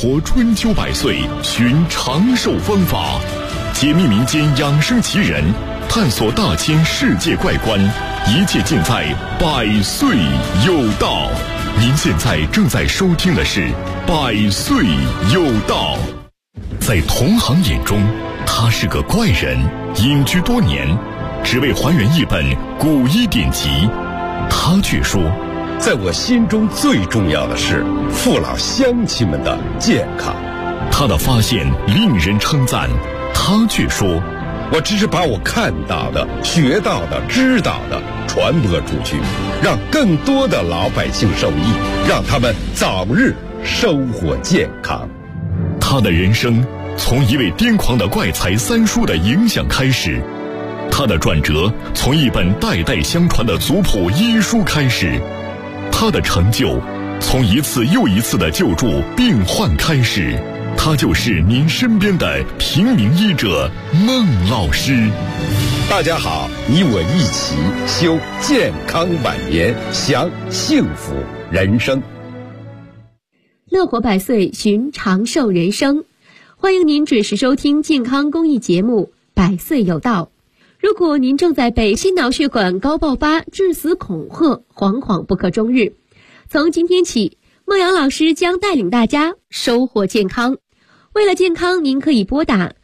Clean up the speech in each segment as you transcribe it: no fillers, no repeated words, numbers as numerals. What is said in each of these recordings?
活春秋百岁，寻长寿方法，解密民间养生奇人，探索大千世界怪观，一切尽在百岁有道。您现在正在收听的是百岁有道。在同行眼中，他是个怪人，隐居多年，只为还原一本古医典籍。他却说， 在我心中最重要的是父老乡亲们的健康。 他的发现令人称赞，他却说， 我只是把我看到的、学到的、知道的传播出去，让更多的老百姓受益，让他们早日收获健康。 他的人生从一位癫狂的怪才三叔的影响开始，他的转折从一本代代相传的族谱医书开始，他的成就从一次又一次的救助病患开始。他就是您身边的平民医者孟老师。 大家好，你我一起修健康晚年，享幸福人生。 乐活百岁，寻长寿人生。欢迎您准时收听健康公益节目百岁有道。如果您正在被心脑血管高爆发致死恐吓，惶惶不可终日，从今天起，孟阳老师将带领大家收获健康。为了健康，您可以拨打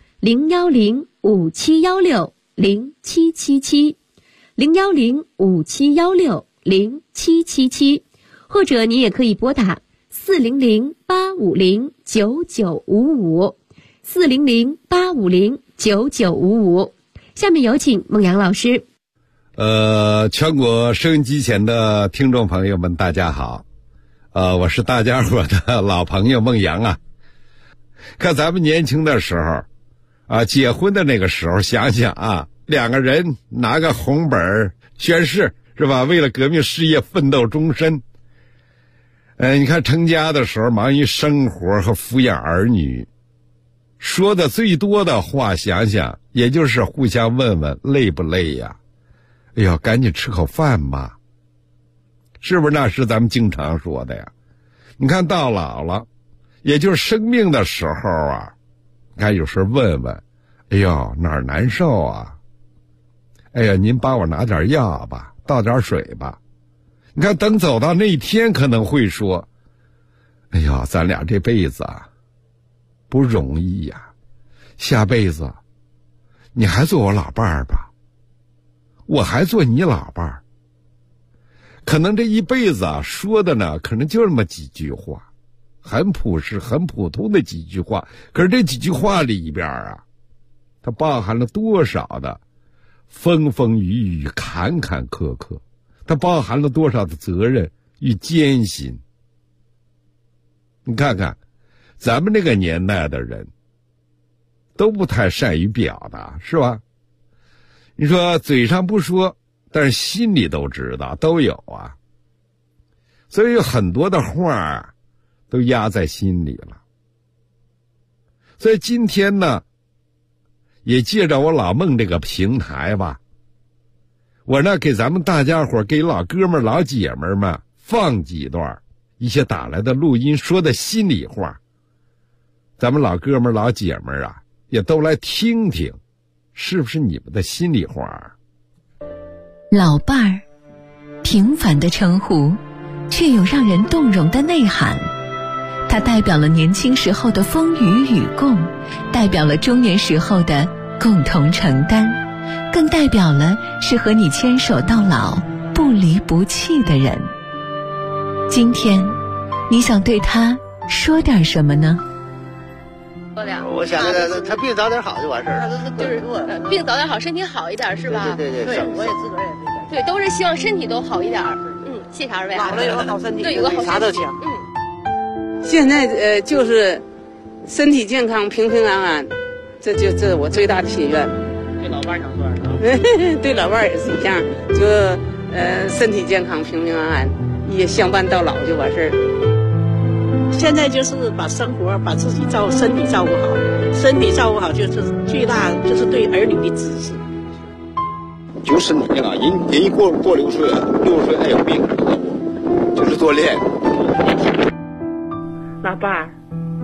010-5716-0777 010-5716-0777，或者您也可以拨打400-850-9955 400-850-9955。下面有请孟阳老师。 全国收音机前的听众朋友们，大家好。我是大家伙的老朋友孟阳啊。看咱们年轻的时候结婚的那个时候，想想啊，两个人拿个红本宣誓，是吧？为了革命事业奋斗终身。你看成家的时候忙于生活和抚养儿女，说的最多的话，想想也就是互相问问累不累呀？哎呀，赶紧吃口饭吧，是不是？那是咱们经常说的呀。你看到老了，也就是生命的时候啊，你看有时候问问，哎呦哪儿难受啊？哎呀，您帮我拿点药吧，倒点水吧。你看等走到那一天，可能会说，哎呀，咱俩这辈子啊不容易呀，下辈子你还做我老伴儿吧，我还做你老伴儿。可能这一辈子啊，说的呢可能就那么几句话，很朴实很普通的几句话，可是这几句话里边啊，它包含了多少的风风雨雨、坎坎坷坷，它包含了多少的责任与艰辛。你看看咱们这个年代的人都不太善于表达，是吧？你说嘴上不说，但是心里都知道，都有啊。所以有很多的话都压在心里了。所以今天呢，也借着我老孟这个平台吧，我呢给咱们大家伙，给老哥们老姐们们放几段一些打来的录音，说的心里话，咱们老哥们老姐们啊也都来听听，是不是你们的心里话？ 老伴儿，平凡的称呼，却有让人动容的内涵。它代表了年轻时候的风雨与共，代表了中年时候的共同承担，更代表了是和你牵手到老、不离不弃的人。今天，你想对他说点什么呢？ 我想他病早点好就完事儿。 就是病早点好，身体好一点，是吧？ 对，我也自个儿也对，都是希望身体都好一点。谢谢二位。 老了有个好身体， 对，有个好身体， 啥都行。 现在就是身体健康、平平安安，这是我最大的心愿。 对老伴想说点啥？ 对老伴也是一样，就身体健康、平平安安，也相伴到老就完事儿。 现在就是把生活、把自己身体照顾好，身体照顾好就是最大，就是对儿女的支持。 就身体健康，人一过60岁，60岁还有病，就是锻炼。 老伴儿，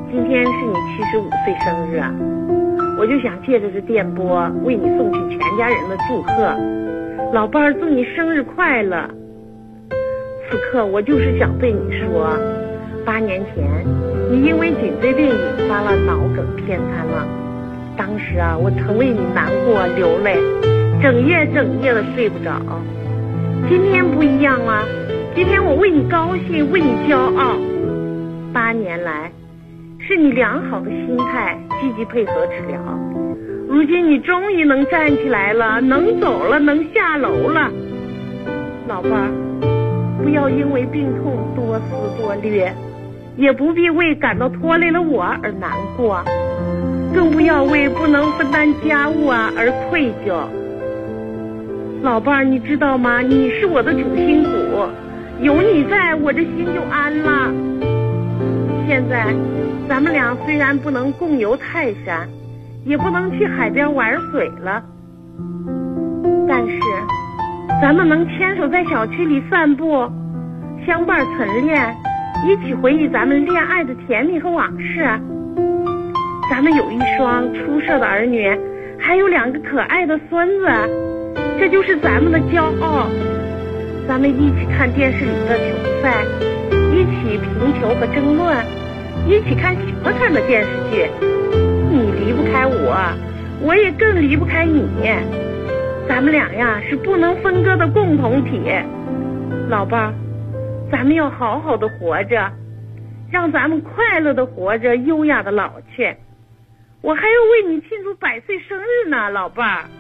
今天是你75岁生日啊，我就想借着这电波为你送去全家人的祝贺。老伴儿，祝你生日快乐。此刻我就是想对你说，8年前你因为颈椎病引发了脑梗偏瘫了，当时啊，我曾为你难过流泪，整夜的睡不着。今天不一样了，今天我为你高兴，为你骄傲。8年来是你良好的心态，积极配合治疗，如今你终于能站起来了，能走了，能下楼了。老伴儿，不要因为病痛多思多虑，也不必为感到拖累了我而难过，更不要为不能分担家务而愧疚。老伴儿，你知道吗？你是我的主心骨，有你在我这心就安了。现在咱们俩虽然不能共游泰山，也不能去海边玩水了，但是咱们能牵手在小区里散步，相伴晨练，一起回忆咱们恋爱的甜蜜和往事。咱们有一双出色的儿女，还有2个可爱的孙子，这就是咱们的骄傲。咱们一起看电视里的球赛，一起评球和争论，一起看喜欢看的电视剧。你离不开我，我也更离不开你。咱们俩呀是不能分割的共同体。老伴儿，咱们要好好的活着，让咱们快乐的活着，优雅的老去。我还要为你庆祝100岁生日呢，老伴儿。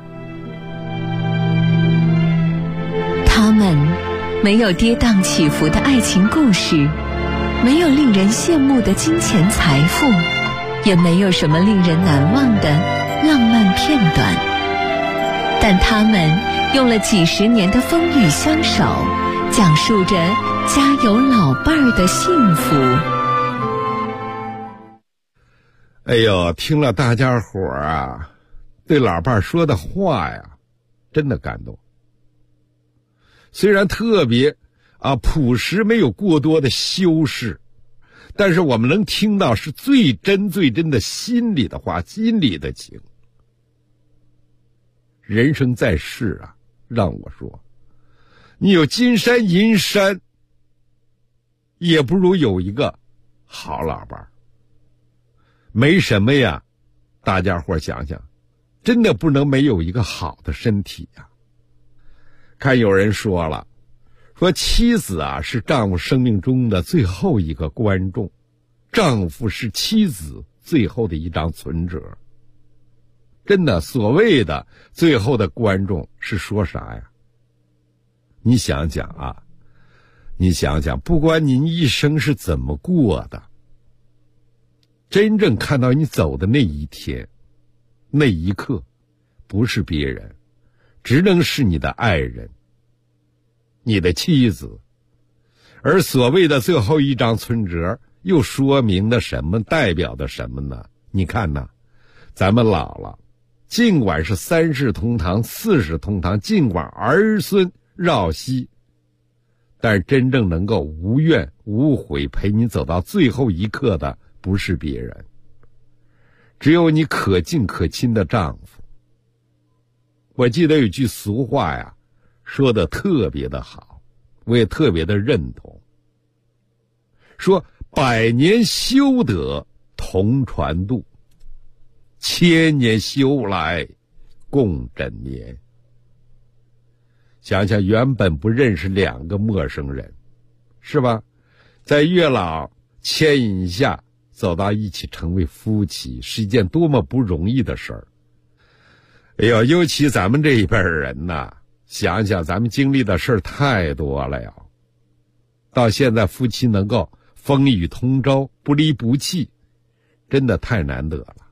他们没有跌宕起伏的爱情故事，没有令人羡慕的金钱财富，也没有什么令人难忘的浪漫片段，但他们用了几十年的风雨相守，讲述着家有老伴儿的幸福。 哎呦，听了大家伙儿啊对老伴儿说的话呀，真的感动。虽然特别朴实，没有过多的修饰，但是我们能听到是最真的心里的话，心里的情。人生在世啊，让我说，你有金山银山，也不如有一个好老伴儿。没什么呀，大家伙想想，真的不能没有一个好的身体呀。看有人说了，说妻子啊是丈夫生命中的最后一个观众，丈夫是妻子最后的一张存折。真的，所谓的最后的观众是说啥呀？你想想啊，不管您一生是怎么过的，真正看到你走的那一天，那一刻，不是别人，只能是你的爱人，你的妻子。而所谓的最后一张存折，又说明了什么，代表的什么呢？你看呐，咱们老了，尽管是3世同堂4世同堂，尽管儿孙绕膝，但是真正能够无怨无悔陪你走到最后一刻的，不是别人，只有你可敬可亲的丈夫。我记得有句俗话呀，说的特别的好，我也特别的认同，说100年修得同船渡，1000年修来共枕眠。想想原本不认识2个陌生人，是吧？在月老牵引下走到一起成为夫妻，是一件多么不容易的事儿。哎呦，尤其咱们这一辈人呐，想想咱们经历的事儿太多了呀。到现在夫妻能够风雨同舟，不离不弃，真的太难得了。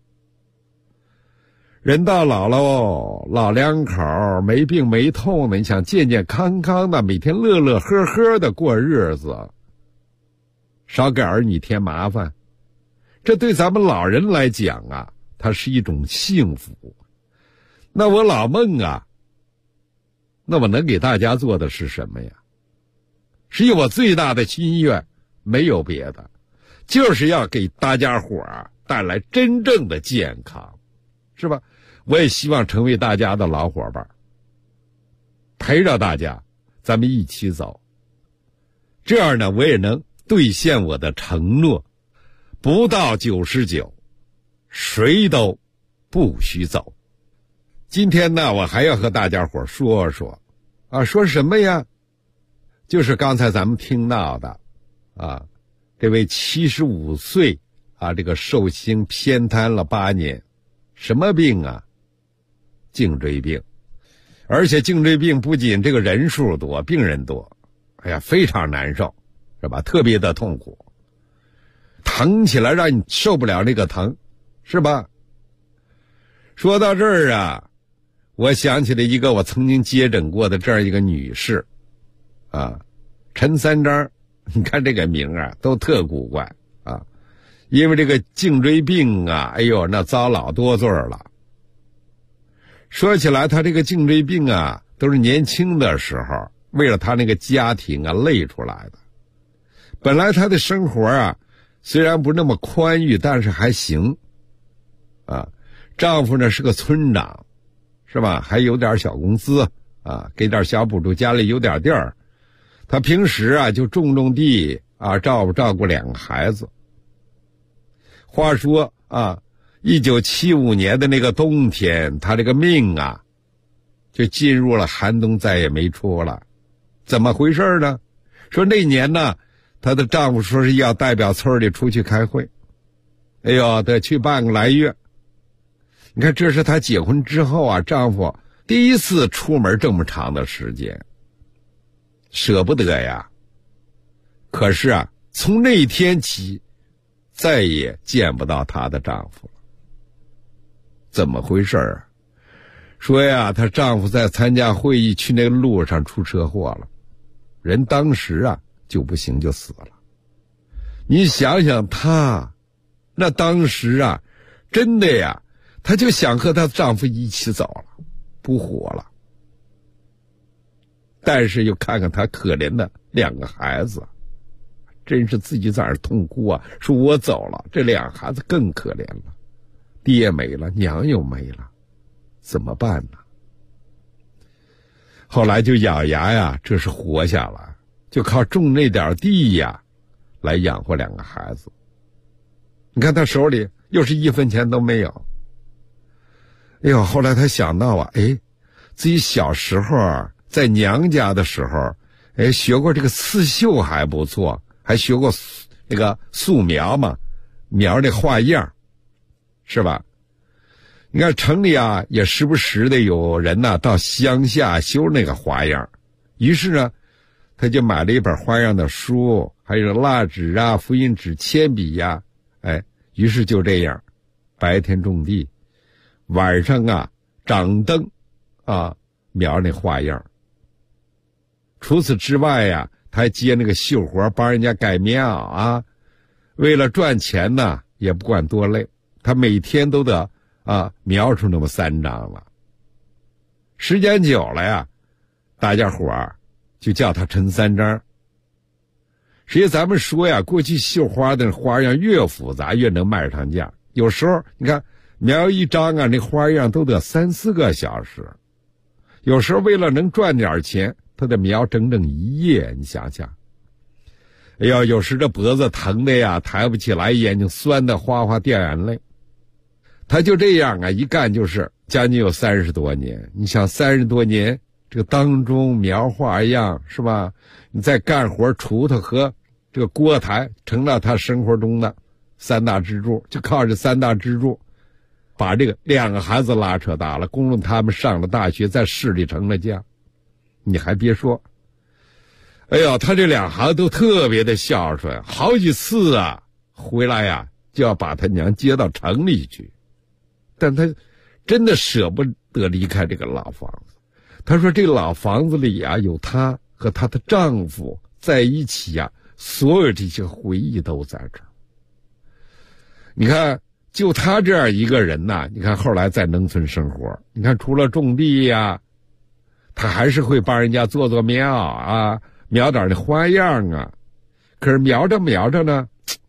人到老了，老两口没病没痛的，你想健健康康的，每天乐乐呵呵的过日子，少给儿女添麻烦，这对咱们老人来讲啊，它是一种幸福。那我老孟啊，那我能给大家做的是什么呀？是我最大的心愿，没有别的， 就是要给大家伙带来真正的健康，是吧？我也希望成为大家的老伙伴，陪着大家，咱们一起走。这样呢，我也能兑现我的承诺，不到99，谁都不许走。今天呢，我还要和大家伙说说说什么呀？就是刚才咱们听到的这位75岁这个寿星偏瘫了8年，什么病啊？颈椎病。而且颈椎病不仅这个人数多，病人多，非常难受，是吧？特别的痛苦，疼起来让你受不了那个疼，是吧？说到这儿我想起了一个我曾经接诊过的这样一个女士陈三章。你看这个名都特古怪因为这个颈椎病那遭老多罪了。说起来他这个颈椎病都是年轻的时候为了他那个家庭累出来的。本来他的生活虽然不那么宽裕，但是还行丈夫呢是个村长，是吧？还有点小工资给点小补助，家里有点地儿。他平时就种地照顾2个孩子。话说1975年的那个冬天，他这个命就进入了寒冬，再也没出了。怎么回事呢？说那年呢，她的丈夫说是要代表村里出去开会，得去半个来月。你看，这是她结婚之后丈夫第一次出门这么长的时间，舍不得呀。可是从那一天起再也见不到她的丈夫了。怎么回事说她丈夫在参加会议去那个路上出车祸了，人当时就不行，就死了。你想想她那当时真的她就想和她丈夫一起走了，不活了。但是又看看她可怜的2个孩子，真是自己在那儿痛哭说我走了，这2个孩子更可怜了，爹没了，娘又没了，怎么办呢？后来就咬牙这是活下来，就靠种那点地来养活2个孩子。你看他手里又是1分钱都没有。后来他想到自己小时候在娘家的时候学过这个刺绣还不错，还学过那个素描嘛，描那画样，是吧？你看城里也时不时的有人到乡下修那个花样，于是呢他就买了一本花样的书，还有蜡纸复印纸、铅笔于是就这样白天种地，晚上掌灯描那花样。除此之外他还接那个绣活，帮人家改棉袄为了赚钱呢也不管多累，他每天都得描出那么3张了。时间久了大家伙就叫他陈三章。实际咱们说过去绣花的花样越复杂越能卖上价，有时候你看描一张那花样都得3-4个小时，有时候为了能赚点钱他得描整整1夜，你想想。有时这脖子疼的抬不起来，眼睛酸的哗哗掉眼泪。他就这样一干就是将近有30多年。你想30多年这个当中描花样，是吧？你再干活，锄头和这个锅台成了他生活中的3大支柱，就靠这3大支柱把这个2个孩子拉扯大了，供了他们上了大学，在市里成了家。你还别说，他这2孩子都特别的孝顺，好几次回来就要把他娘接到城里去，但他真的舍不得离开这个老房子。他说这老房子里有他和他的丈夫在一起所有这些回忆都在这儿。你看就他这样一个人你看后来在农村生活，你看除了种地他还是会帮人家做棉袄描点那花样可是描着描着呢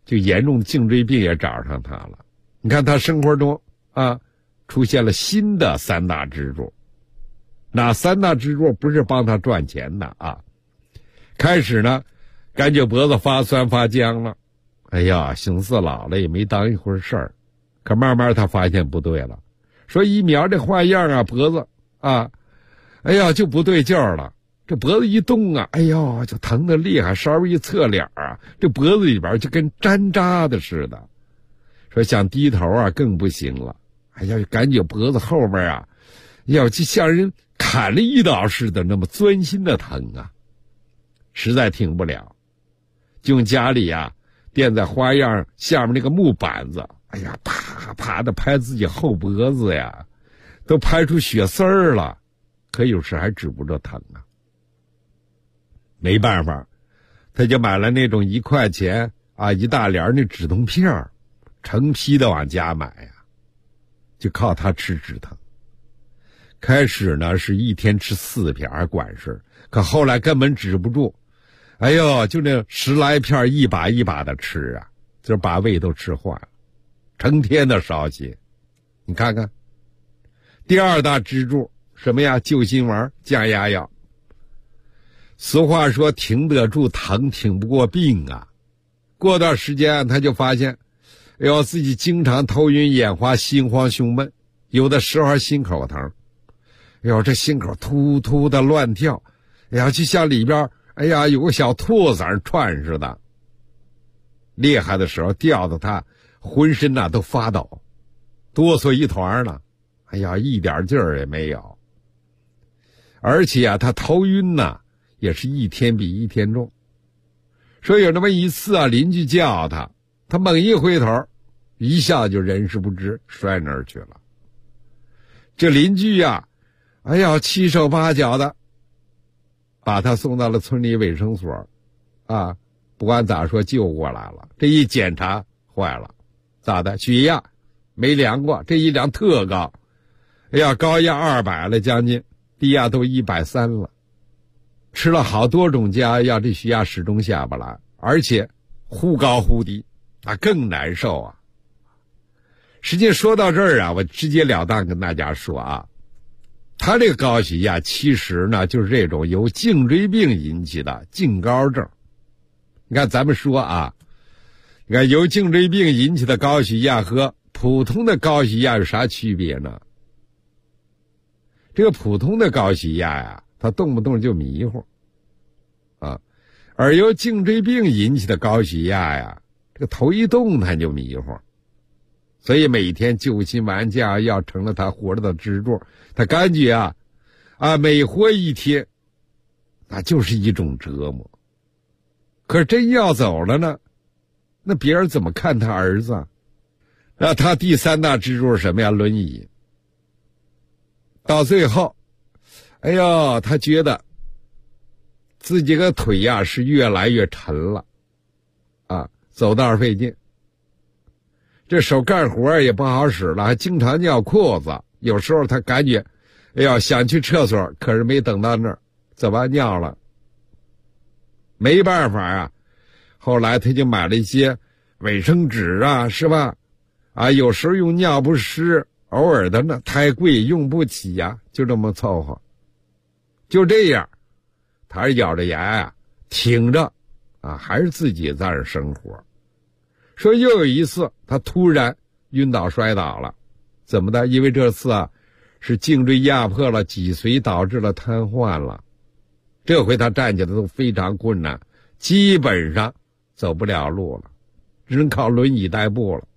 就严重的颈椎病也找上他了。你看他生活中啊，出现了新的3大支柱。那3大支柱不是帮他赚钱的啊。开始呢，感觉脖子发酸发僵了，哎呀，心思老了也没当一回事儿。可慢慢他发现不对了，说一瞄这花样啊，脖子啊，哎呀就不对劲儿了。这脖子一动啊，哎呦就疼得厉害，稍微一侧脸啊，这脖子里边就跟粘扎的似的。说想低头啊更不行了，哎呀感觉脖子后面啊，要就像人砍了一刀似的，那么钻心的疼啊，实在挺不了，就用家里啊垫在花样下面那个木板子，哎呀啪啪的拍自己后脖子呀，都拍出血丝儿了，可有时还止不住疼啊。没办法，他就买了那种1块钱啊一大帘那止痛片，成批的往家买呀，就靠它吃止疼。开始呢是一天吃4片还管事，可后来根本止不住，哎呦就那10来片一把一把的吃啊，就把胃都吃坏了，成天的烧心。你看看第2大支柱什么呀？救心丸、降压药。俗话说挺得住疼，挺不过病啊。过段时间他就发现，哎呦自己经常头晕眼花，心慌胸闷，有的时候还心口疼，哎呦这心口突突的乱跳，哎呀就像里边哎呀有个小兔子窜似的。厉害的时候吊得他浑身呐都发抖，哆嗦一团了，哎呀一点劲儿也没有。而且啊他头晕呐也是一天比一天重。说有那么一次啊，邻居叫他，他猛一回头，一下就人事不知，摔那儿去了。这邻居呀，哎呀七手八脚的把他送到了村里卫生所啊，不管咋说救过来了。这一检查坏了，咋的？血压没量过，这一量特高，哎呀高压200了将近，低压都130了。吃了好多种加药，这血压始终下不来，而且忽高忽低，那更难受啊。实际说到这儿啊，我直截了当跟大家说啊，他这个高血压其实呢就是这种由颈椎病引起的颈高症。你看咱们说啊，你看由颈椎病引起的高血压和普通的高血压有啥区别呢？这个普通的高血压呀，他动不动就迷糊啊，而由颈椎病引起的高血压呀，这个头一动他就迷糊，所以每天救心丸降压药成了他活着的支柱。他感觉每活一天那就是一种折磨。可是真要走了呢，那别人怎么看他儿子啊？那他第3大支柱是什么呀？轮椅。到最后哎呦他觉得自己个腿呀是越来越沉了啊，走道费劲，这手干活也不好使了，还经常尿裤子。有时候他感觉哎呦想去厕所，可是没等到那儿怎么尿了，没办法啊。后来他就买了一些卫生纸啊，是吧？啊，有时候用尿不湿，偶尔的呢太贵用不起呀，就这么凑合。就这样，他是咬着牙呀，挺着啊，还是自己在这生活。说又有一次他突然晕倒摔倒了，怎么的？因为这次啊是颈椎压迫了脊髓，导致了瘫痪了。这回他站起来都非常困难，基本上走不了路了，只能靠轮椅代步了。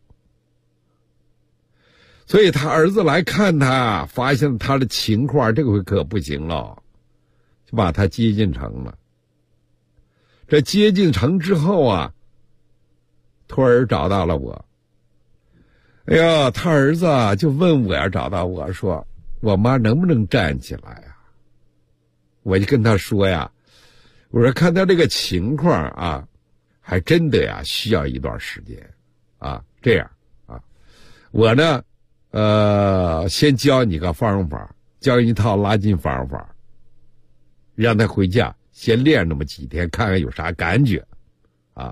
所以他儿子来看他，发现他的情况这回可不行了，就把他接进城了。这接进城之后啊，托儿找到了我。哎呀，他儿子就问我，找到我说我妈能不能站起来啊？我就跟他说呀，我说看他这个情况啊，还真的呀需要一段时间啊。这样啊，我呢先教你个方法，教你一套拉筋方法，让他回家先练那么几天，看看有啥感觉啊。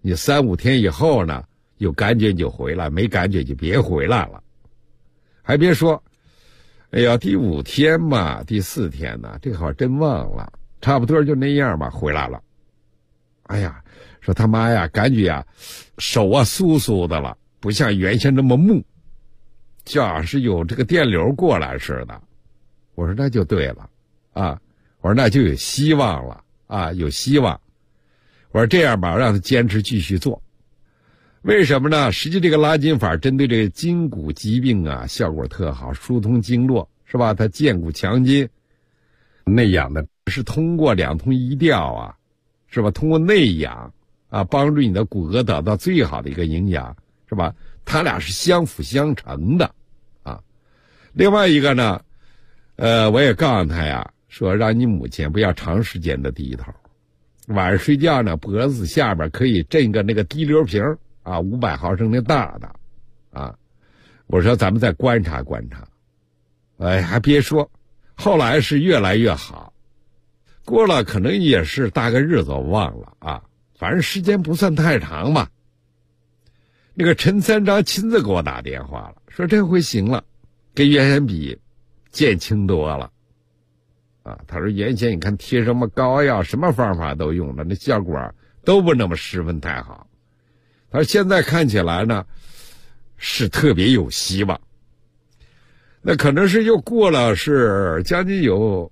你3、5天以后呢，有感觉你就回来，没感觉就别回来了。还别说，哎呀，第5天嘛，第4天呢，这会儿真忘了，差不多就那样吧，回来了。哎呀，说他妈呀，感觉啊，手啊酥酥的了，不像原先那么木，就像是有这个电流过来似的。我说那就对了啊，我说那就有希望了啊，有希望。我说这样吧，让他坚持继续做。为什么呢？实际这个拉筋法针对这个筋骨疾病啊，效果特好，疏通经络是吧？它健骨强筋，内养的是通过2通1调啊，是吧？通过内养啊，帮助你的骨骼得到最好的一个营养，是吧？它俩是相辅相成的啊。另外一个呢，我也告诉他呀，说让你母亲不要长时间的低头，晚上睡觉呢，脖子下边可以镇个那个滴流瓶啊，500毫升的大的啊。我说咱们再观察观察。哎，还别说，后来是越来越好。过了可能也是大概日子我忘了啊，反正时间不算太长吧。那个陈三章亲自给我打电话了，说这回行了，跟原先比减轻多了啊。他说原先你看贴什么膏药，什么方法都用了，那效果都不那么十分太好。他说现在看起来呢是特别有希望。那可能是又过了是将近有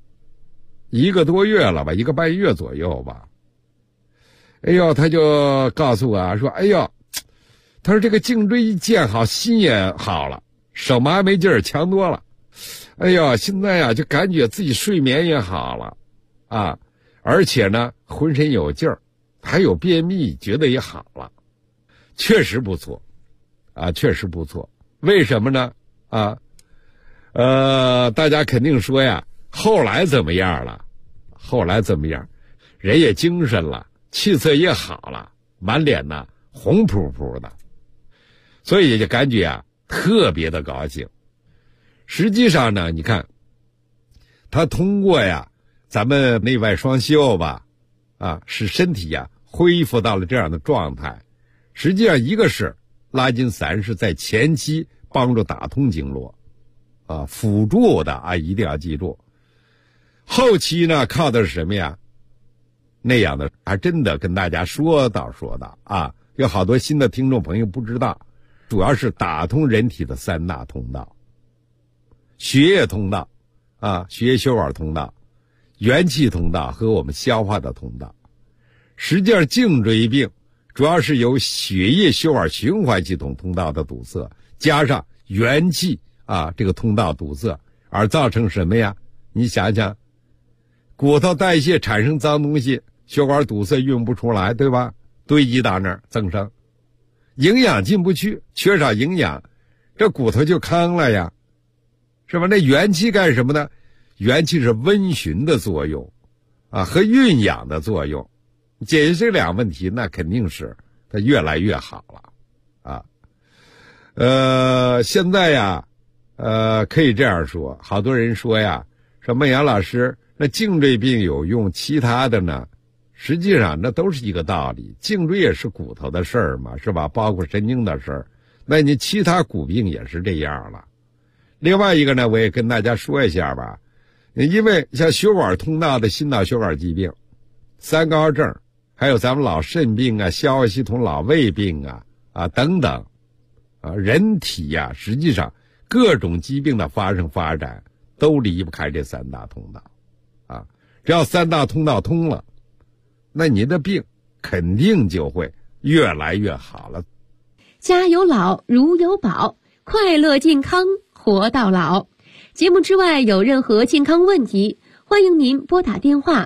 1个多月了吧，1个半月左右吧。哎呦，他就告诉我啊，说哎呦，他说这个颈椎一健好，心也好了，手麻没劲儿强多了。哎呦，现在呀就感觉自己睡眠也好了啊，而且呢浑身有劲儿，还有便秘觉得也好了。确实不错啊，确实不错。为什么呢？啊大家肯定说呀，后来怎么样了？后来怎么样？人也精神了，气色也好了，满脸呢红扑扑的，所以就感觉啊特别的高兴。实际上呢，你看他通过呀咱们内外双修吧，啊，使身体呀恢复到了这样的状态。实际上一个是拉筋散是在前期帮助打通经络啊，辅助的啊，一定要记住。后期呢靠的是什么呀？那样的还真的跟大家说道啊，有好多新的听众朋友不知道，主要是打通人体的3大通道：血液通道啊，血液血管通道、元气通道和我们消化的通道。实际上颈椎病主要是由血液血管循环系统通道的堵塞，加上元气啊这个通道堵塞，而造成什么呀？你想想，骨头代谢产生脏东西，血管堵塞运不出来，对吧？堆积到那儿增生，营养进不去，缺少营养，这骨头就糠了呀，是吧？那元气干什么呢？元气是温煦的作用啊，和运养的作用。解决这2问题，那肯定是它越来越好了啊。现在呀可以这样说，好多人说呀，说孟阳老师，那颈椎病有用，其他的呢？实际上那都是一个道理，颈椎也是骨头的事儿嘛，是吧？包括神经的事儿，那你其他骨病也是这样了。另外一个呢，我也跟大家说一下吧，因为像血管通道的心脑血管疾病、三高症，还有咱们老肾病啊、消化系统老胃病啊等等啊，人体呀实际上各种疾病的发生发展都离不开这3大通道啊。只要3大通道通了，那你的病肯定就会越来越好了。 家有老如有宝，快乐健康活到老。节目之外有任何健康问题，欢迎您拨打电话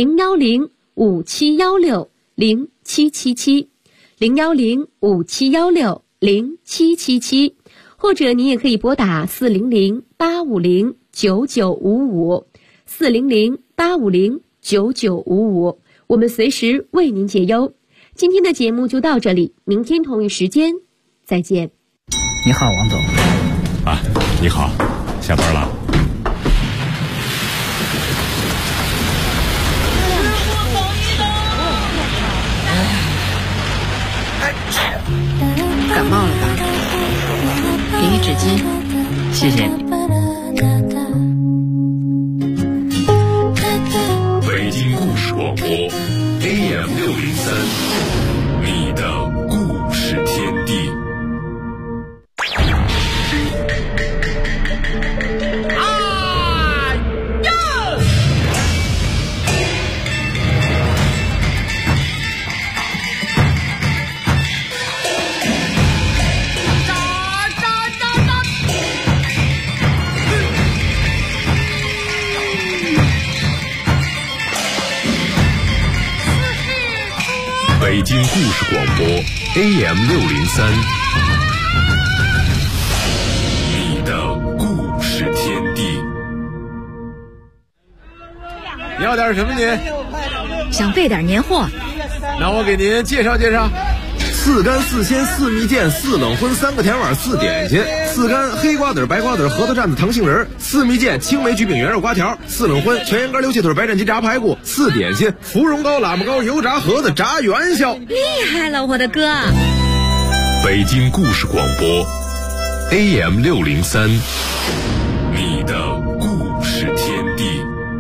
010-5716-0777 010-5716-0777，或者您也可以拨打400-850-9955 400-850-9955，我们随时为您解忧。今天的节目就到这里，明天同一时间再见。 你好，王总。 啊，你好，下班了。 谢谢。 北京故事广播 AM603，你的故事天地。北京故事广播 AM603，你的故事天地。 你要点什么您？ 想备点年货。 那我给您介绍介绍。4干4鲜4蜜饯4冷荤3个甜碗4点心，4干黑瓜子白瓜子核桃蘸子糖杏仁，4蜜饯青梅焗饼圆肉瓜条，4冷荤全羊肝溜气腿白斩鸡炸排骨，4点心芙蓉糕喇嘛糕油炸盒子炸元宵。 厉害了，我的哥！ 北京故事广播 AM603，你的故事天地。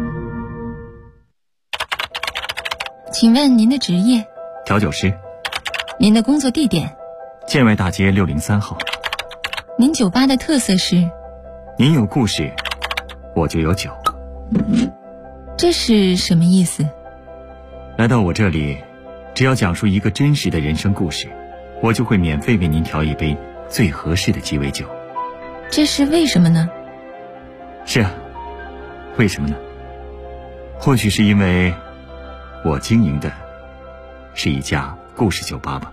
请问您的职业？ 调酒师。 您的工作地点？ 建外大街603号。 您酒吧的特色是？ 您有故事，我就有酒。 这是什么意思？ 来到我这里，只要讲述一个真实的人生故事，我就会免费为您调一杯最合适的鸡尾酒。 这是为什么呢？ 是啊，为什么呢？或许是因为我经营的是一家故事酒吧吧。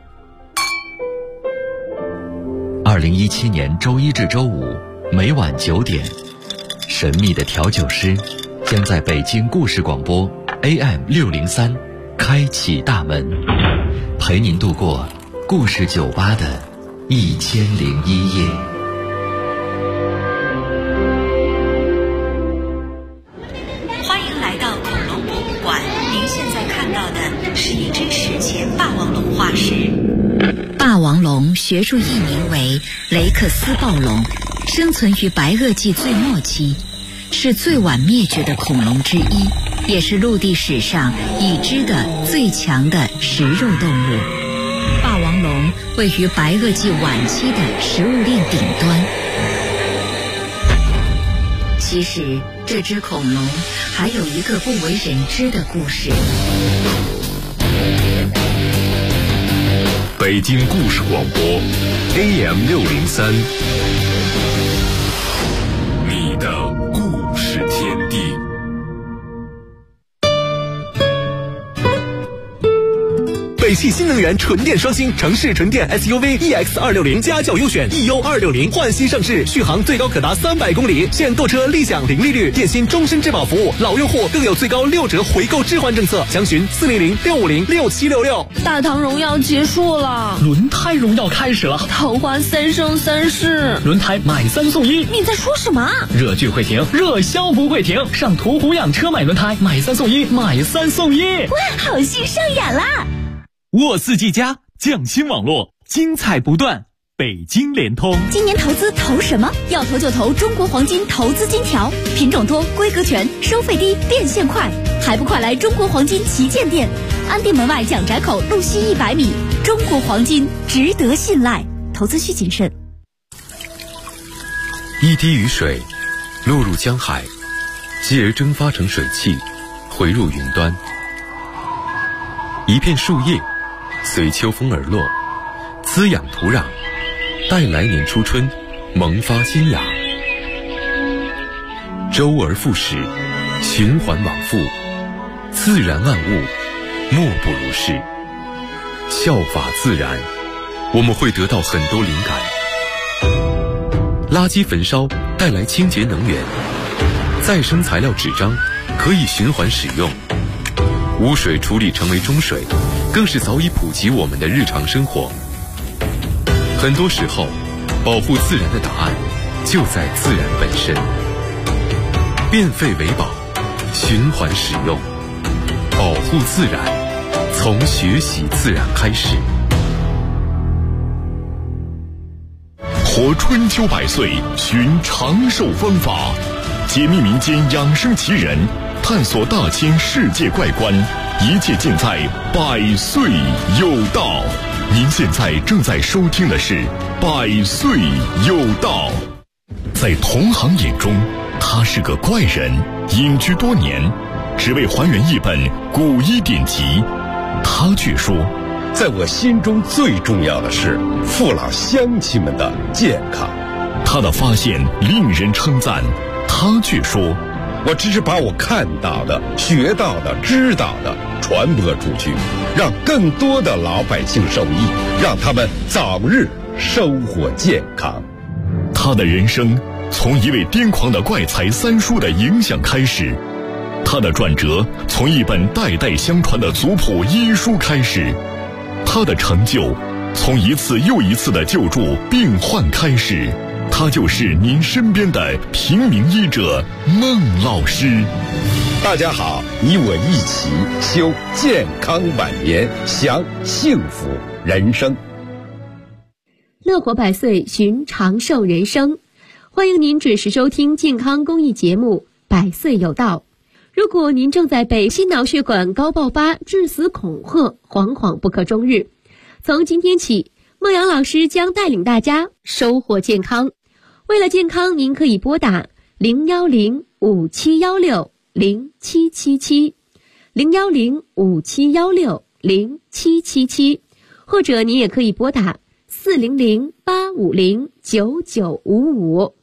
2017年周一至周五每晚9点，神秘的调酒师将在北京故事广播 AM603开启大门，陪您度过故事酒吧的1001夜。 欢迎来到恐龙博物馆，您现在看到的是一只史前霸王龙化石。霸王龙学术译名为雷克斯暴龙，生存于白垩纪最末期，是最晚灭绝的恐龙之一，也是陆地史上已知的最强的食肉动物。霸王龙位于白垩纪晚期的食物链顶端。其实这只恐龙还有一个不为人知的故事。 北京故事广播 AM603，你的故事天地。 北汽新能源纯电双星城市纯电 SUV EX260家轿优选 EU260焕新上市，续航最高可达300公里，现购车立享零利率，电信终身质保服务，老用户更有最高6折回购置换政策，详询400-650-6766。 大唐荣耀结束了， 轮胎荣耀开始了， 桃花3生3世， 轮胎买3送1。 你在说什么？ 热剧会停，热销不会停，上途虎养车买轮胎，买3送1，买3送1。 哇，好戏上演啦！ 沃4G+匠心网络，精彩不断。北京联通， 今年投资投什么？要投就投中国黄金投资金条，品种多，规格全，收费低，变现快，还不快来中国黄金旗舰店，安定门外蒋宅口路西100米。中国黄金值得信赖，投资需谨慎。 一滴雨水落入江海，继而蒸发成水汽，回入云端。一片树叶随秋风而落，滋养土壤，待来年初春萌发新芽。周而复始，循环往复，自然万物莫不如是。效法自然，我们会得到很多灵感。垃圾焚烧带来清洁能源，再生材料纸张可以循环使用，污水处理成为中水，更是早已普及我们的日常生活。很多时候，保护自然的答案就在自然本身。变废为宝，循环使用，保护自然，从学习自然开始。 活春秋百岁，寻长寿方法，解密民间养生奇人，探索大千世界怪观，一切尽在百岁有道。您现在正在收听的是百岁有道。在同行眼中，他是个怪人，隐居多年，只为还原一本古医典籍。他却说， 在我心中最重要的是父老乡亲们的健康。 他的发现令人称赞，他却说， 我只是把我看到的、学到的、知道的传播出去，让更多的老百姓受益，让他们早日收获健康。 他的人生从一位癫狂的怪才三叔的影响开始，他的转折从一本代代相传的族谱医书开始，他的成就从一次又一次的救助病患开始。他就是您身边的平民医者孟老师。 大家好，你我一起修健康晚年，享幸福人生。 乐活百岁，寻长寿人生。欢迎您准时收听健康公益节目《百岁有道》。如果您正在被心脑血管高爆发、致死恐吓，惶惶不可终日，从今天起，孟阳老师将带领大家收获健康。为了健康，您可以拨打010-5716-0777 010-5716-0777，或者您也可以拨打400-850-9955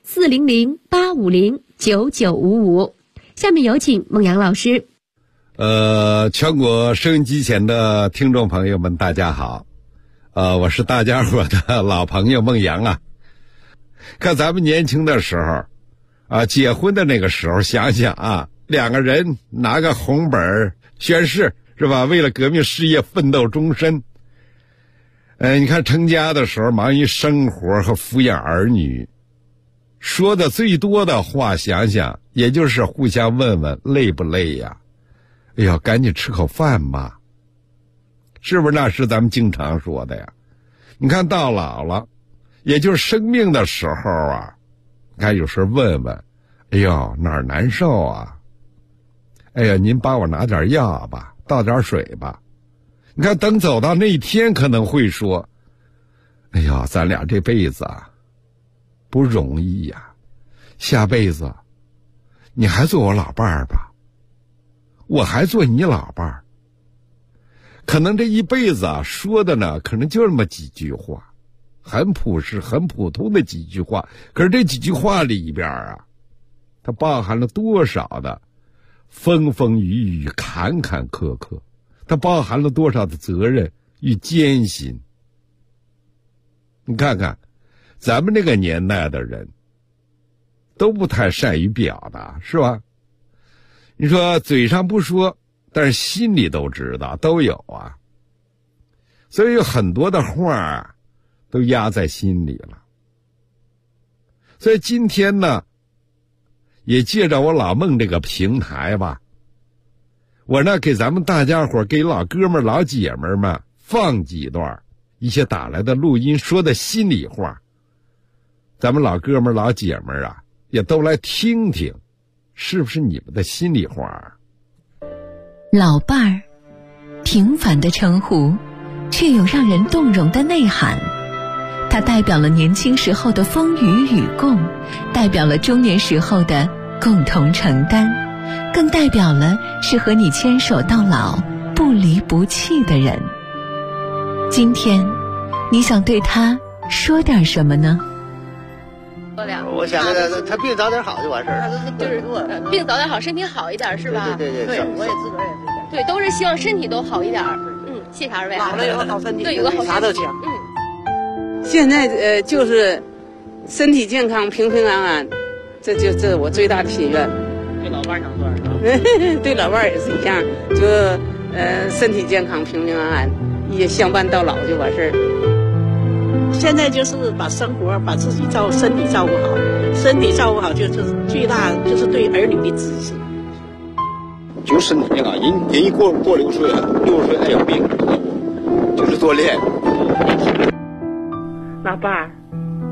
400-850-9955。下面有请孟阳老师。 全国收音机前的听众朋友们，大家好。我是大家伙的老朋友孟阳啊。看咱们年轻的时候结婚的那个时候，想想啊，两个人拿个红本宣誓，是吧？为了革命事业奋斗终身。你看成家的时候忙于生活和抚养儿女，说的最多的话，想想也就是互相问问累不累呀？哎呀，赶紧吃口饭吧，是不是？那是咱们经常说的呀。你看到老了，也就是生命的时候啊，你看有时候问问，哎呦哪儿难受啊？哎呀，您帮我拿点药吧，倒点水吧。你看等走到那一天，可能会说，哎呀，咱俩这辈子啊不容易呀，下辈子你还做我老伴儿吧，我还做你老伴儿。可能这一辈子啊，说的呢可能就那么几句话，很朴实很普通的几句话，可是这几句话里边啊，它包含了多少的风风雨雨、坎坎坷坷，它包含了多少的责任与艰辛。你看看咱们那个年代的人都不太善于表达，是吧？你说嘴上不说，但是心里都知道，都有啊。所以有很多的话啊都压在心里了。所以今天呢，也借着我老孟这个平台吧，我呢给咱们大家伙，给老哥们老姐们们放几段一些打来的录音，说的心里话，咱们老哥们老姐们啊也都来听听，是不是你们的心里话啊？ 老伴儿，平凡的称呼，却有让人动容的内涵。它代表了年轻时候的风雨与共，代表了中年时候的共同承担，更代表了是和你牵手到老、不离不弃的人。今天，你想对他说点什么呢？ 我想他病早点好就完事儿， 就是病早点好，身体好一点，是吧？ 对， 我也自个儿也是这样。 对，都是希望身体都好一点。谢谢二位。 老了有个好身体， 对，有个好啥都行。 现在就是身体健康、平平安安，这我最大的心愿。 对老伴儿想说点什么？ 对老伴儿也是一样，就身体健康、平平安安，也相伴到老就完事儿。 现在就是把生活、把自己身体照顾好，身体照顾好就是最大，就是对儿女的支持。 就身体啊，人一过60岁了，60岁还有病，就是锻炼。 老伴儿，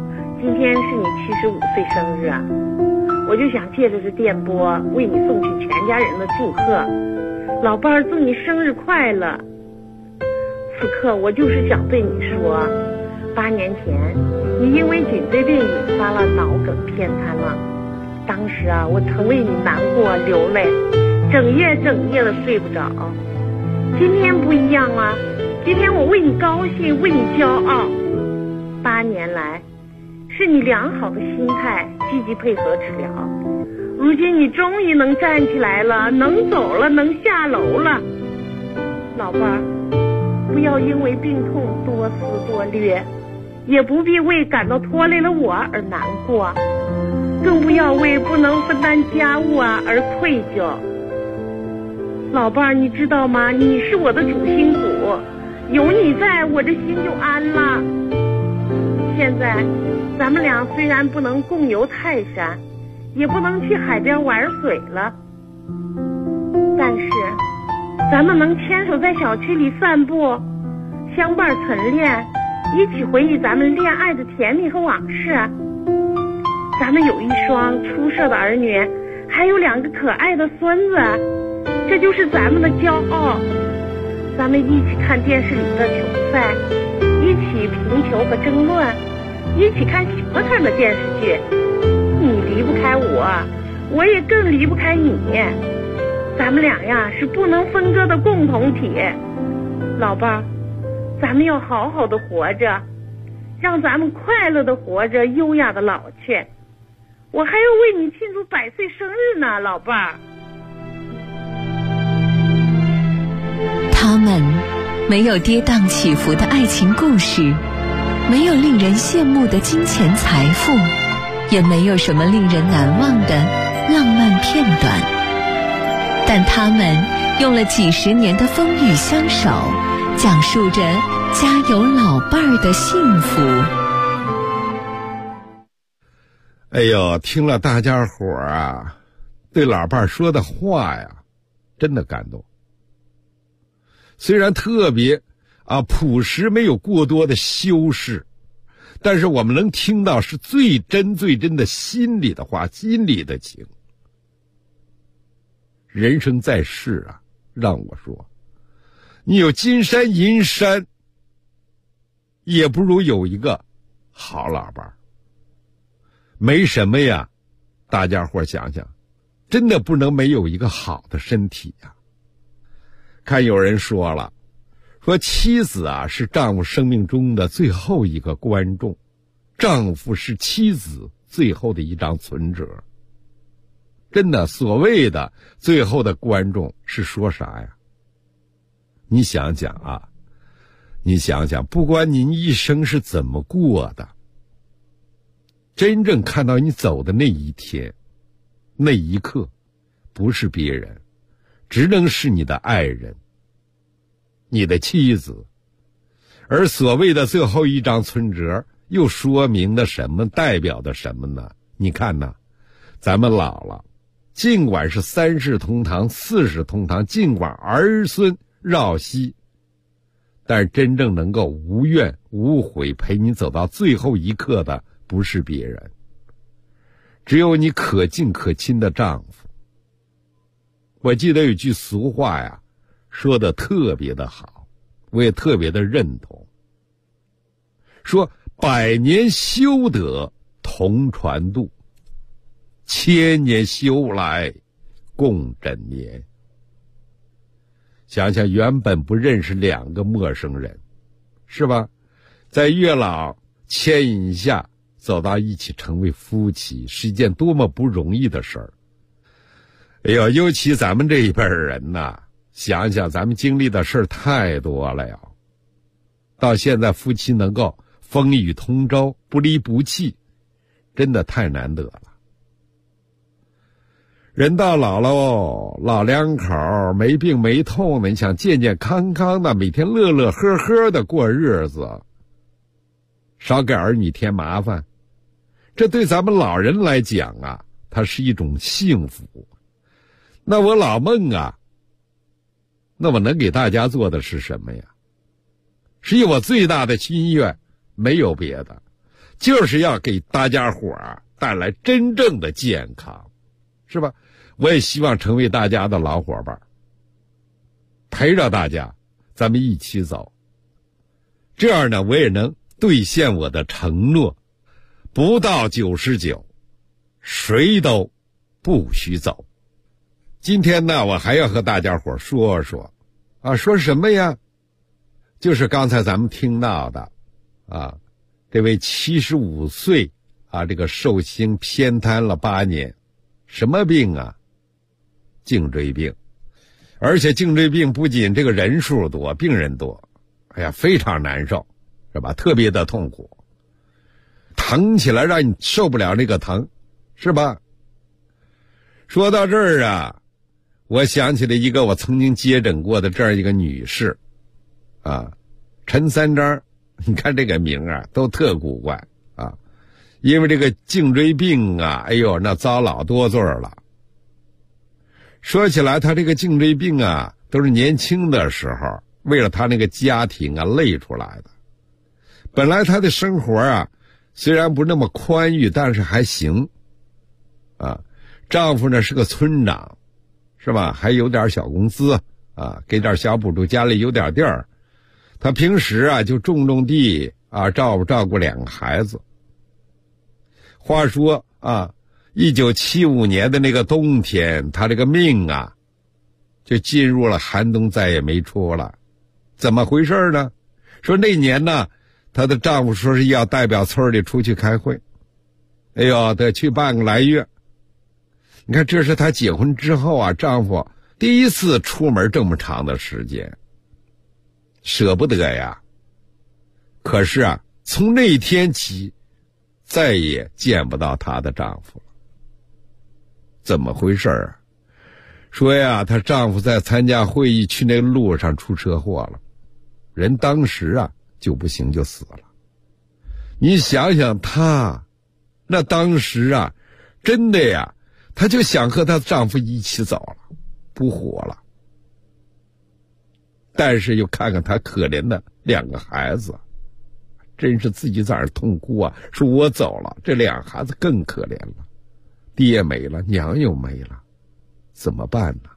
今天是你75岁生日啊，我就想借着这电波为你送去全家人的祝贺。老伴儿，祝你生日快乐。此刻我就是想对你说，8年前你因为颈椎病引发了脑梗偏瘫了，当时啊，我曾为你难过流泪，整夜的睡不着。今天不一样了，今天我为你高兴，为你骄傲。8年来，是你良好的心态，积极配合治疗。如今你终于能站起来了，能走了，能下楼了。老伴儿，不要因为病痛多思多虑，也不必为感到拖累了我而难过，更不要为不能分担家务而愧疚。老伴儿，你知道吗？你是我的主心骨，有你在，我这心就安了。现在咱们俩虽然不能共游泰山，也不能去海边玩水了，但是咱们能牵手在小区里散步，相伴晨练，一起回忆咱们恋爱的甜蜜和往事。咱们有一双出色的儿女，还有2个可爱的孙子，这就是咱们的骄傲。咱们一起看电视里的球赛，一起评球和争论，一起看喜欢看的电视剧。你离不开我，我也更离不开你。咱们俩呀是不能分割的共同体。老伴儿，咱们要好好的活着，让咱们快乐的活着，优雅的老去。我还要为你庆祝100岁生日呢，老伴儿。 他们没有跌宕起伏的爱情故事，没有令人羡慕的金钱财富，也没有什么令人难忘的浪漫片段，但他们用了几十年的风雨相守，讲述着家有老伴儿的幸福。 哎呦，听了大家伙儿啊对老伴儿说的话呀，真的感动。虽然特别朴实，没有过多的修饰，但是我们能听到是最真的心里的话，心里的情。人生在世啊，让我说，你有金山银山，也不如有一个好老伴儿。没什么呀，大家伙想想，真的不能没有一个好的身体呀。看有人说了，说妻子啊是丈夫生命中的最后一个观众，丈夫是妻子最后的一张存折。真的，所谓的最后的观众是说啥呀？你想想啊，你想想，不管您一生是怎么过的，真正看到你走的那一天，那一刻，不是别人，只能是你的爱人，你的妻子。而所谓的最后一张存折，又说明了什么，代表的什么呢？你看呐，咱们老了，尽管是3世同堂4世同堂，尽管儿孙绕膝，但是真正能够无怨无悔陪你走到最后一刻的，不是别人，只有你可敬可亲的丈夫。我记得有句俗话呀，说的特别的好，我也特别的认同，说100年修得同船渡，1000年修来共枕眠。想想原本不认识2个陌生人，是吧？在月老牵引下走到一起成为夫妻，是一件多么不容易的事儿。哎呦，尤其咱们这一辈人呐，想想咱们经历的事儿太多了呀。到现在夫妻能够风雨同舟，不离不弃，真的太难得了。人到老喽，老两口没病没痛的，你想健健康康的，每天乐乐呵呵的过日子，少给儿女添麻烦，这对咱们老人来讲啊，它是一种幸福。那我老孟啊，那我能给大家做的是什么呀？是我最大的心愿，没有别的， 就是要给大家伙带来真正的健康，是吧？我也希望成为大家的老伙伴，陪着大家，咱们一起走。这样呢，我也能兑现我的承诺，不到99，谁都不许走。今天呢，我还要和大家伙说说说什么呀？就是刚才咱们听到的这位75岁这个寿星偏瘫了8年，什么病啊？颈椎病。而且颈椎病不仅这个人数多，病人多，非常难受，是吧？特别的痛苦，疼起来让你受不了那个疼，是吧？说到这儿我想起了一个我曾经接诊过的这样一个女士陈三章。你看这个名都特古怪因为这个颈椎病那遭老多罪了。说起来他这个颈椎病都是年轻的时候为了他那个家庭累出来的。本来他的生活虽然不那么宽裕，但是还行丈夫呢是个村长，是吧？还有点小工资给点小补助，家里有点地儿。他平时就种地照顾2个孩子。话说1975年的那个冬天，他这个命就进入了寒冬，再也没出了。怎么回事呢？说那年呢，她的丈夫说是要代表村里出去开会，得去半个来月。你看，这是她结婚之后丈夫第一次出门这么长的时间，舍不得呀。可是从那天起再也见不到她的丈夫了。怎么回事说她丈夫在参加会议去那路上出车祸了，人当时就不行，就死了。你想想她那当时真的她就想和她丈夫一起走了，不活了。但是又看看她可怜的2个孩子，真是自己在那儿痛哭说我走了，这2个孩子更可怜了，爹没了，娘又没了，怎么办呢？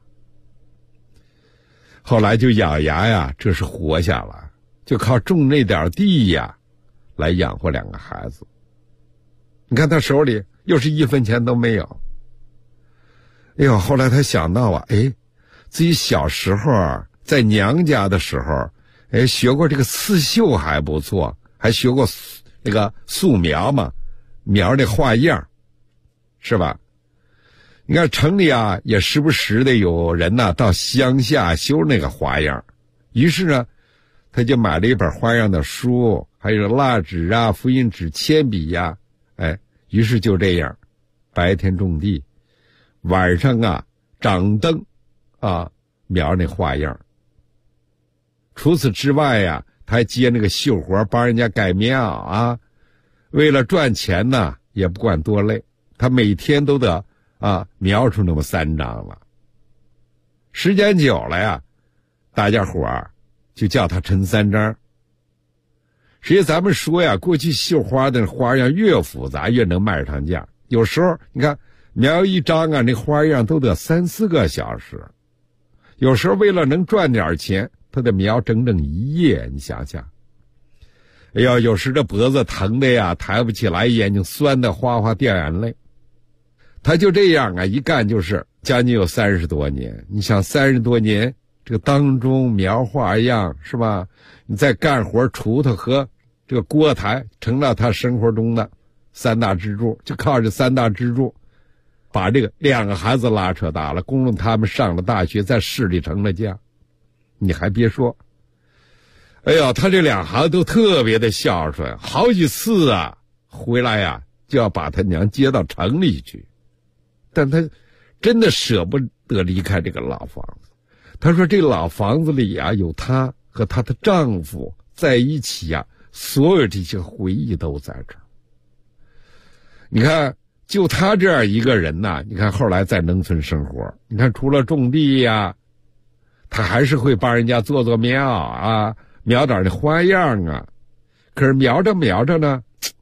后来就咬牙这是活下来，就靠种那点地来养活2个孩子。你看他手里又是1分钱都没有。后来他想到自己小时候在娘家的时候学过这个刺绣还不错，还学过那个素描嘛，描那画样，是吧？你看城里也时不时的有人到乡下修那个花样。于是呢，他就买了一本花样的书，还有蜡纸复印纸、铅笔于是就这样，白天种地，晚上掌灯描那花样。除此之外他还接那个绣活，帮人家盖庙为了赚钱也不管多累，他每天都得描出那么3张了。时间久了大家伙就叫他陈三章。实际咱们说过去绣花的花样越复杂越能卖上价，有时候你看描一张那花样都得3-4个小时，有时候为了能赚点钱，他得描整整1夜。你想想，有时这脖子疼的抬不起来，眼睛酸的哗哗掉眼泪。他就这样一干就是将近有30多年。你想30多年这个当中描花样，是吧？你再干活，锄头和这个锅台成了他生活中的3大支柱，就靠这3大支柱把这个2个孩子拉扯大了，供了他们上了大学，在市里成了家。你还别说，他这2个孩子都特别的孝顺，好几次回来就要把他娘接到城里去，但他真的舍不得离开这个老房子。他说这老房子里有他和他的丈夫在一起所有这些回忆都在这儿。你看就他这样一个人你看后来在农村生活，你看除了种地他还是会帮人家做庙描点那花样可是描着描着呢，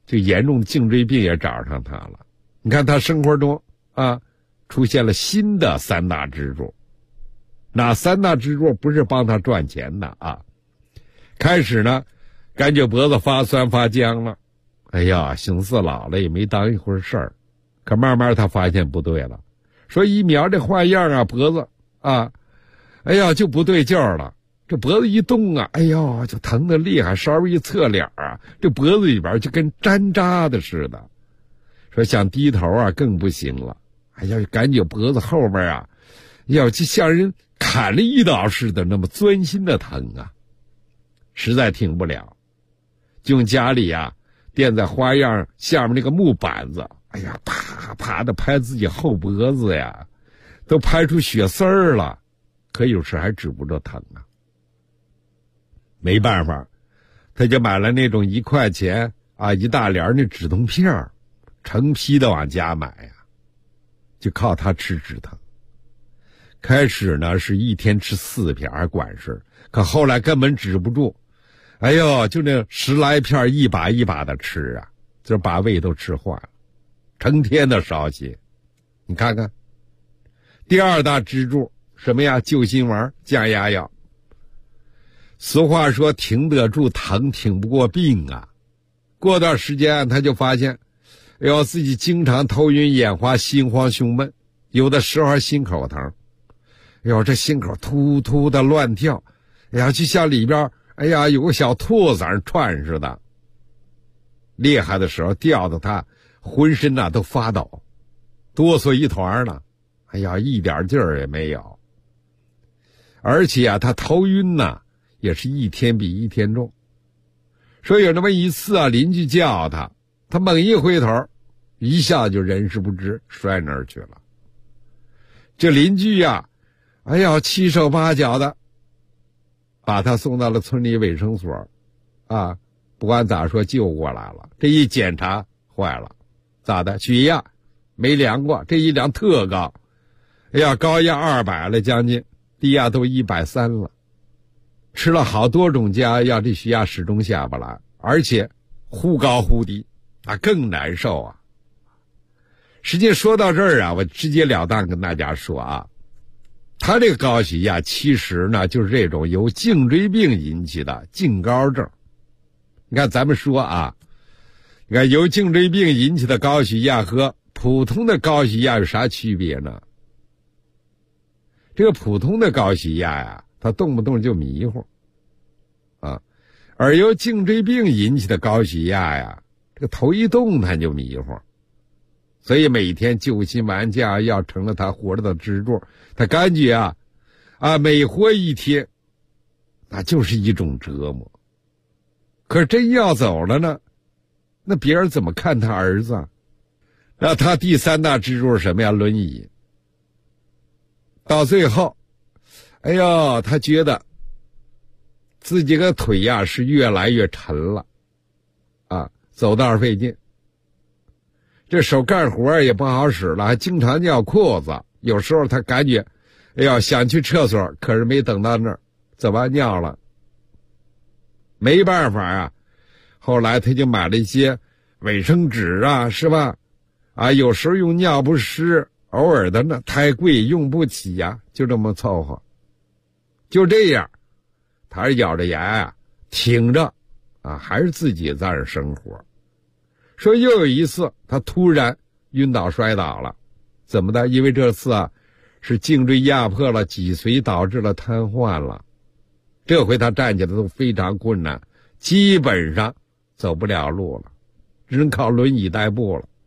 就严重的颈椎病也找上他了。你看他生活中啊，出现了新的3大支柱。那3大支柱不是帮他赚钱的啊。开始呢，感觉脖子发酸发僵了，哎呀，心思老了也没当一回事儿。可慢慢他发现不对了，说一瞄这花样啊，脖子啊，哎呀就不对劲儿了。这脖子一动啊，哎呦就疼得厉害，稍微一侧脸啊，这脖子里边就跟粘扎的似的。说想低头啊更不行了，哎呀感觉脖子后面啊，要就像人砍了一刀似的，那么钻心的疼啊，实在挺不了，就用家里啊垫在花样下面那个木板子，哎呀啪啪的拍自己后脖子呀，都拍出血丝儿了，可有时还止不住疼啊。没办法，他就买了那种1块钱啊一大连那止痛片，成批的往家买呀，就靠它吃止疼。开始呢是一天吃4片还管事，可后来根本止不住，哎呦就那10来片一把一把的吃啊，就把胃都吃坏了，成天的烧心。你看看第2大支柱什么呀？救心丸、降压药。俗话说挺得住疼，挺不过病啊。过段时间他就发现，哎呦自己经常头晕眼花，心慌胸闷，有的时候还心口疼，哎呦这心口突突的乱跳，哎呀就像里边哎呀有个小兔子在窜似的。厉害的时候吊得他浑身都发抖，哆嗦一团了，哎呀一点劲儿也没有。而且啊他头晕也是一天比一天重。说有那么一次啊，邻居叫他猛一回头，一下就人事不知，摔那儿去了。这邻居呀，哎呀七手八脚的把他送到了村里卫生所啊，不管咋说救过来了。这一检查坏了，咋的？血压没量过，这一量特高，哎呀高压200了将近，低压都130了。吃了好多种降压药，这血压始终下不来，而且忽高忽低，更难受啊。实际说到这儿啊，我直截了当跟大家说啊，他这个高血压其实呢就是这种由颈椎病引起的颈高症。你看咱们说啊，你看由颈椎病引起的高血压和普通的高血压有啥区别呢？这个普通的高血压呀，他动不动就迷糊啊，而由颈椎病引起的高血压呀，这个头一动他就迷糊。所以每天救心丸降压药成了他活着的支柱，他感觉每活一天那就是一种折磨。可是真要走了呢，那别人怎么看他儿子啊？那他第3大支柱是什么呀？轮椅。到最后哎呦他觉得自己的腿呀是越来越沉了啊，走道费劲，这手干活也不好使了，还经常尿裤子。有时候他感觉哎呦想去厕所，可是没等到那儿怎么尿了，没办法啊。后来他就买了一些卫生纸啊，是吧？有时候用尿不湿，偶尔的呢太贵用不起呀，就这么凑合。就这样他还是咬着牙挺着还是自己在这儿生活。说又有一次他突然晕倒摔倒了，怎么的？因为这次是颈椎压迫了脊髓，导致了瘫痪了。这回他站起来都非常困难，基本上走不了路了，只能靠轮椅代步了。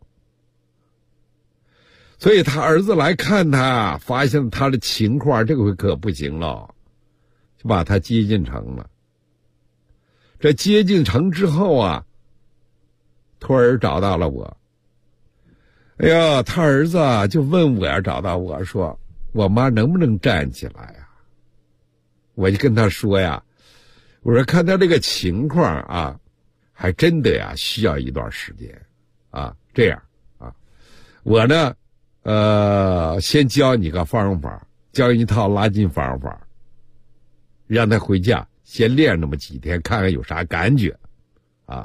所以他儿子来看他，发现他的情况这回可不行了，就把他接进城了。这接进城之后托儿找到了我。哎呀他儿子就问我呀，找到我说我妈能不能站起来呀？我就跟他说呀，我说看他这个情况还真的呀需要一段时间这样我呢先教你个方法，教你一套拉筋方法，让他回家先练那么几天，看看有啥感觉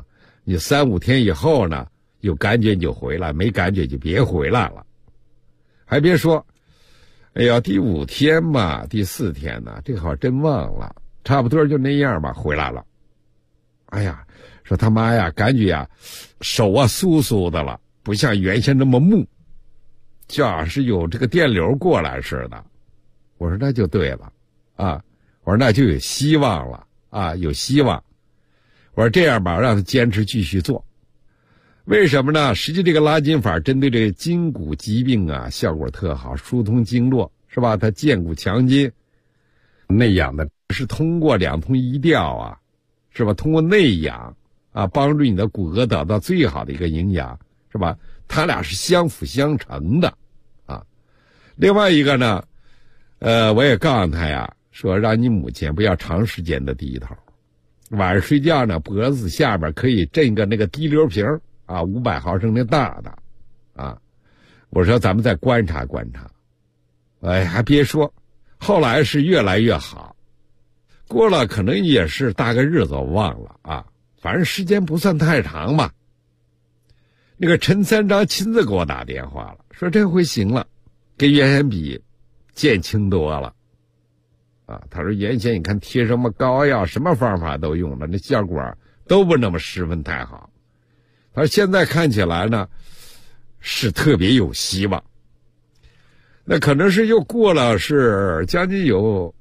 你3、5天以后呢，有感觉你就回来，没感觉就别回来了。还别说，哎呀，第5天嘛，第4天呢，这好真忘了，差不多就那样吧，回来了。哎呀，说他妈呀，感觉啊，手啊酥酥的了，不像原先那么木，像是有这个电流过来似的。我说那就对了啊，我说那就有希望了啊，有希望。我说这样吧，让他坚持继续做。为什么呢？实际这个拉筋法针对这个筋骨疾病啊，效果特好，疏通经络，是吧？它健骨强筋。内养的是通过2通1调啊，是吧？通过内养啊，帮助你的骨骼得到最好的一个营养，是吧？它俩是相辅相成的啊。另外一个呢，我也告诉他呀，说让你母亲不要长时间的低头，晚上睡觉呢，脖子下边可以镇个那个滴流瓶啊，500毫升的大的啊。我说咱们再观察观察。哎，还别说，后来是越来越好。过了可能也是大概日子我忘了啊，反正时间不算太长吧。那个陈三章亲自给我打电话了，说这回行了，跟原先比减轻多了啊。他说原先你看贴什么膏药，什么方法都用了，那效果都不那么十分太好。他说现在看起来呢是特别有希望。那可能是又过了是将近有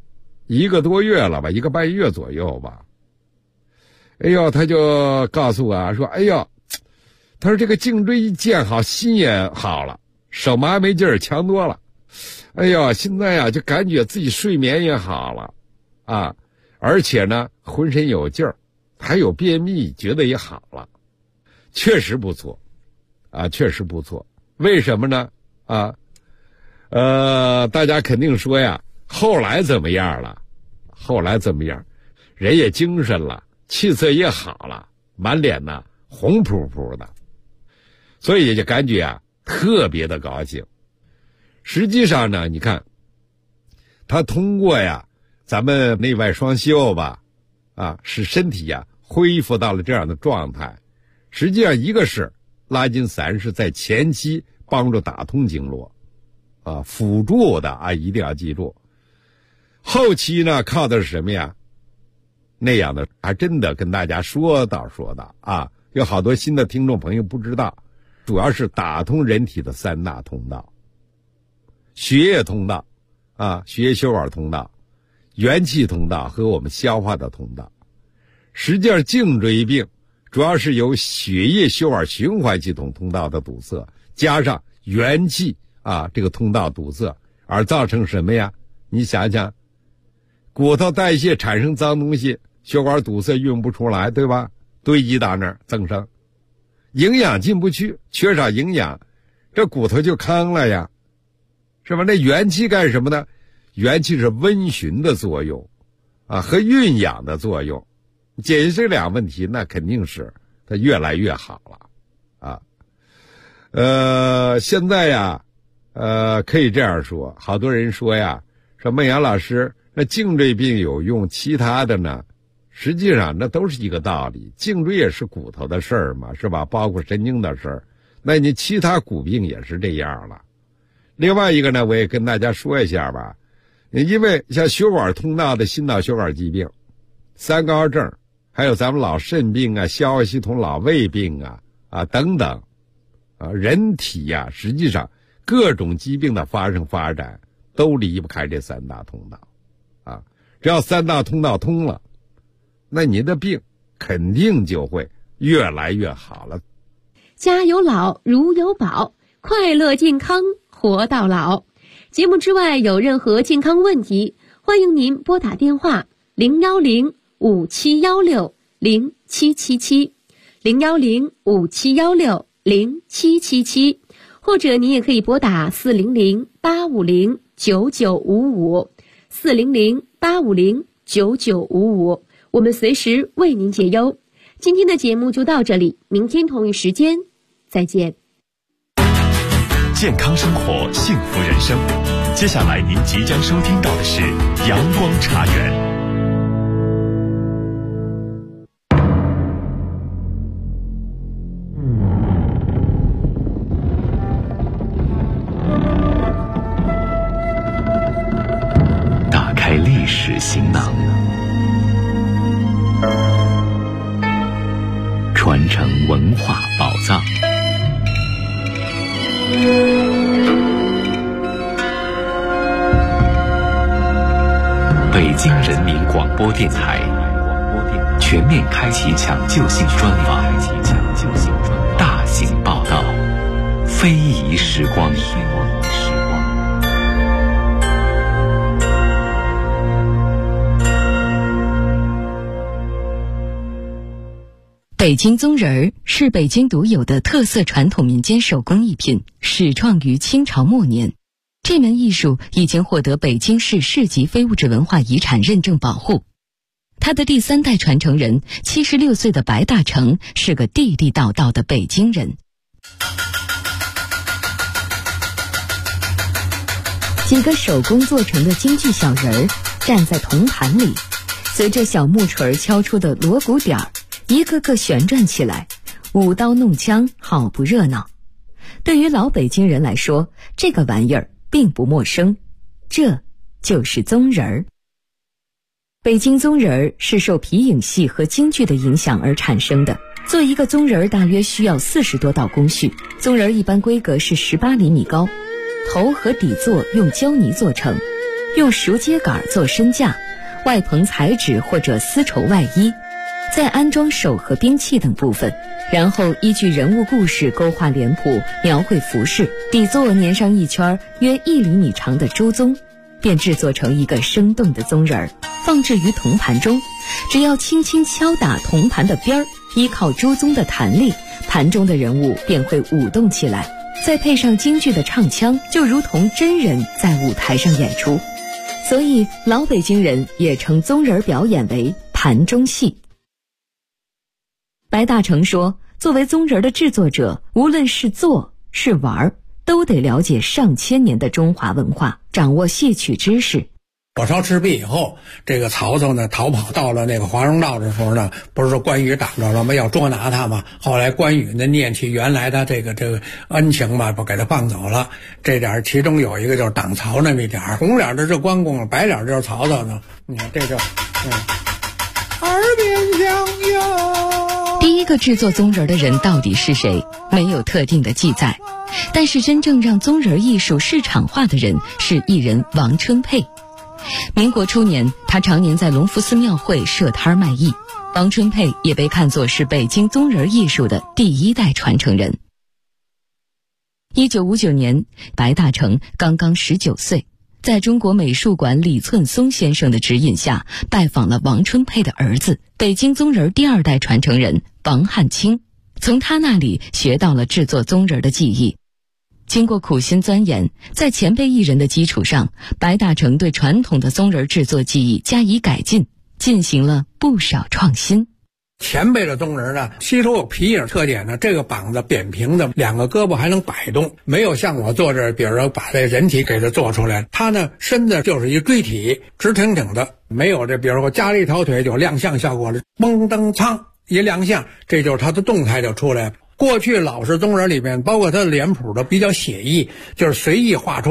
1个多月了吧，1个半月左右吧。哎呦，他就告诉我说，哎呦，他说这个颈椎一健好，心也好了，手麻没劲儿强多了。哎呦，现在呀就感觉自己睡眠也好了啊，而且呢浑身有劲儿，还有便秘，觉得也好了。确实不错啊，确实不错。为什么呢？啊大家肯定说呀，后来怎么样了？后来怎么样？人也精神了，气色也好了，满脸呢红扑扑的，所以也就感觉啊特别的高兴。实际上呢，你看他通过呀咱们内外双修吧，啊，使身体呀恢复到了这样的状态。实际上一个是拉筋散是在前期帮助打通经络啊，辅助的啊，一定要记住。后期呢靠的是什么呀？那样的还真的跟大家说道啊，有好多新的听众朋友不知道，主要是打通人体的3大通道：血液通道啊，血液血管通道、元气通道和我们消化的通道。实际上颈椎病主要是由血液血管循环系统通道的堵塞，加上元气啊这个通道堵塞，而造成什么呀？你想想，骨头代谢产生脏东西，血管堵塞运不出来，对吧？堆积到那儿增生，营养进不去，缺少营养，这骨头就糠了呀，是吧？那元气干什么呢？元气是温煦的作用啊，和运养的作用。解决这2问题，那肯定是它越来越好了啊。现在呀可以这样说，好多人说呀，说孟阳老师，那颈椎病有用，其他的呢？实际上那都是一个道理，颈椎也是骨头的事儿嘛，是吧？包括神经的事儿，那你其他骨病也是这样了。另外一个呢，我也跟大家说一下吧，因为像血管通道的心脑血管疾病、三高症，还有咱们老肾病啊、消化系统老胃病啊等等啊，人体呀实际上各种疾病的发生发展都离不开这3大通道啊。只要3大通道通了，那您的病肯定就会越来越好了。 家有老如有宝，快乐健康活到老。节目之外有任何健康问题，欢迎您拨打电话010-5716-0777 010-5716-0777，或者您也可以拨打400-850-9955 400-850-9955，我们随时为您解忧。今天的节目就到这里，明天同一时间再见。 健康生活，幸福人生。接下来您即将收听到的是阳光茶园。 传承文化宝藏。北京人民广播电台全面开启抢救性专访，大型报道，非遗时光。 北京宗人儿是北京独有的特色传统民间手工艺品，始创于清朝末年。这门艺术已经获得北京市市级非物质文化遗产认证保护。他的第3代传承人76岁的白大成是个地地道道的北京人。几个手工做成的京剧小人儿站在铜盘里，随着小木锤敲出的锣鼓点儿，一个个旋转起来，舞刀弄枪，好不热闹。对于老北京人来说，这个玩意儿并不陌生，这就是宗人儿。北京宗人儿是受皮影戏和京剧的影响而产生的。做一个宗人儿大约需要40多道工序，宗人儿一般规格是18厘米高，头和底座用胶泥做成，用熟秸秆做身架，外棚彩纸或者丝绸外衣，再安装手和兵器等部分，然后依据人物故事勾画脸谱，描绘服饰，底座粘上一圈约1厘米长的周宗，便制作成一个生动的宗人儿，放置于铜盘中。只要轻轻敲打铜盘的边儿，依靠周宗的弹力，盘中的人物便会舞动起来，再配上京剧的唱腔，就如同真人在舞台上演出。所以老北京人也称宗人表演为盘中戏。白大成说，作为宗人的制作者，无论是做是玩，都得了解上千年的中华文化，掌握戏曲知识。 火烧赤壁以后，这个曹操呢逃跑到了那个华容道的时候呢，不是说关羽挡着了吗？要捉拿他嘛。后来关羽呢念起原来的这个恩情嘛，不给他放走了。这点其中有一个就是挡曹那么一点，红脸的是关公，白脸就是曹操呢。你看这就耳边响哟。 第一个制作宗人的人到底是谁？没有特定的记载。但是真正让宗人艺术市场化的人是艺人王春佩。民国初年，他常年在隆福寺庙会设摊卖艺。王春佩也被看作是北京宗人艺术的第1代传承人。1959年，白大成刚刚19岁，在中国美术馆李寸松先生的指引下，拜访了王春佩的儿子，北京宗人第2代传承人王汉卿，从他那里学到了制作宗人的技艺。经过苦心钻研，在前辈艺人的基础上，白大成对传统的宗人制作技艺加以改进，进行了不少创新。 前辈的宗人呢，吸收有皮影特点呢，这个膀子扁平的，2个胳膊还能摆动，没有像我做这，比如说把这人体给它做出来，它呢身子就是一锥体，直挺挺的，没有这比如说加了一条腿有亮相效果了，嘣噔噌一亮相，这就是它的动态就出来了。过去老式宗人里面，包括他的脸谱都比较写意，就是随意画出